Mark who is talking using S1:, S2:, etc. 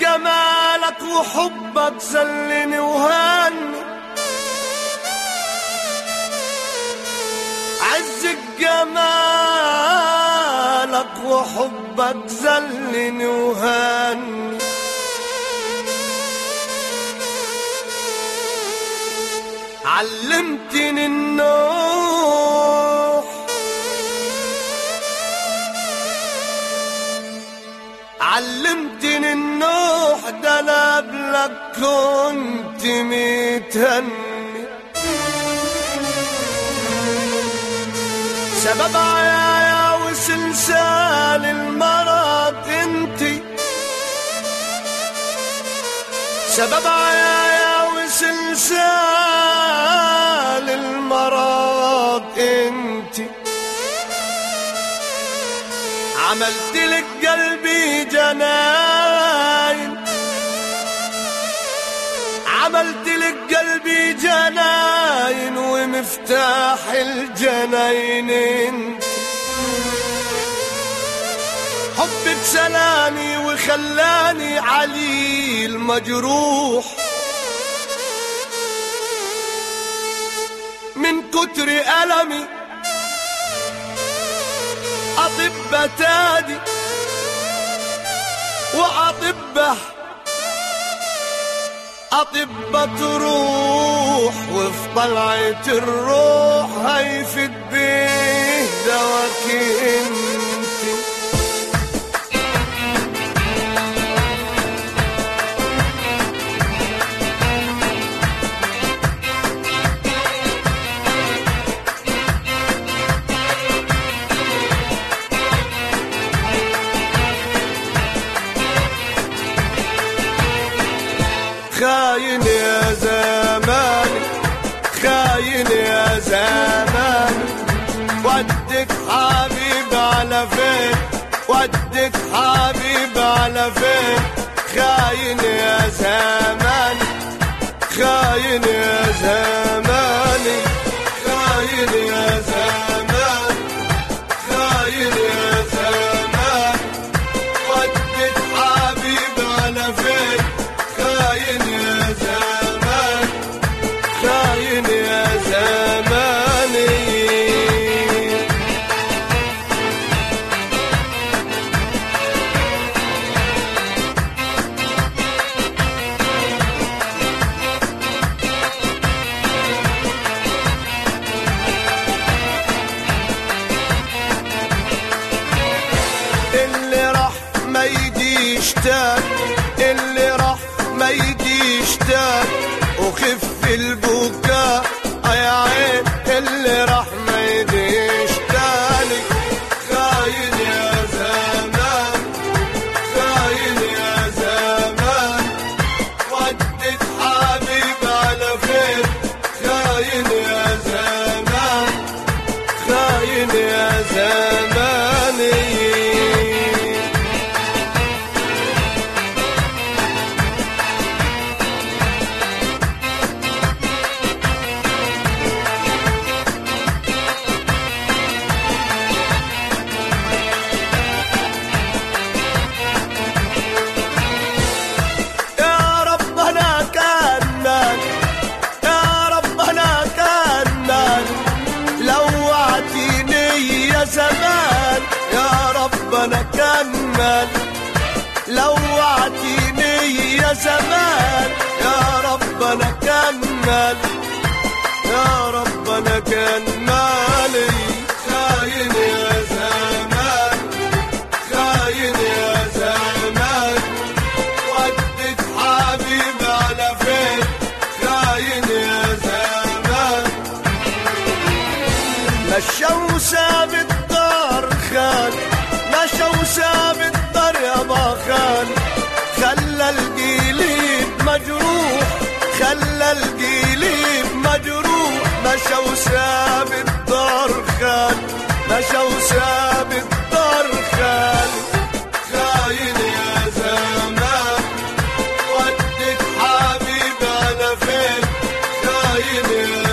S1: جمالك وحبك زلني وهني، عز جمالك وحبك زلني وهني، علمتني النوح علمتني النوح، ده انا قبلك كنت متهني، سبب عيايا وسلسال المرض انتي، سبب عيايا وسلسال المرض انتي، عملت لك قلبي جناين، عملت لك قلبي جناين، ومفتاح الجناين انت، حبك سلاني وخلاني عليل مجروح، من كتر ألمي أطب تادي وأطبه أطب تروح، وفي طلعة الروح هيفت بيه دواك انت. خاين يا زماني، خاين يا زماني، ودك حبيب على فين، ودك حبيب على فين، خاين يا زماني، خاين يا زماني، خاين يا زماني، خاين يا زماني، ودك حبيب على فين، خاين يا زمان، خاين يا زماني. اللي راح ما يجيش تاني، اللي راح ما يجيش تاني، وخف البكاء يا عين، اللي راح ما يجيش تاني، خاين يا زمان، خاين يا زمان، ودك حبيب على فين، خاين يا زمان، خاين يا زماني. زمان يا ربنا كمل، لوعتيني يا زمان يا ربنا كمل، يا ربنا كملي، خاين يا زمان، خاين يا زمان، ودك حبيب على فين، خاين يا زمان، مشى وساب الدار خان، مشى وساب الدار يا باخان، خلى القليب مجروح، خلى القليب مجروح، مشى وساب الدار خان، مشى وساب الدار خان، خاين يا زمان، ودك حبيب على فين، خاين يا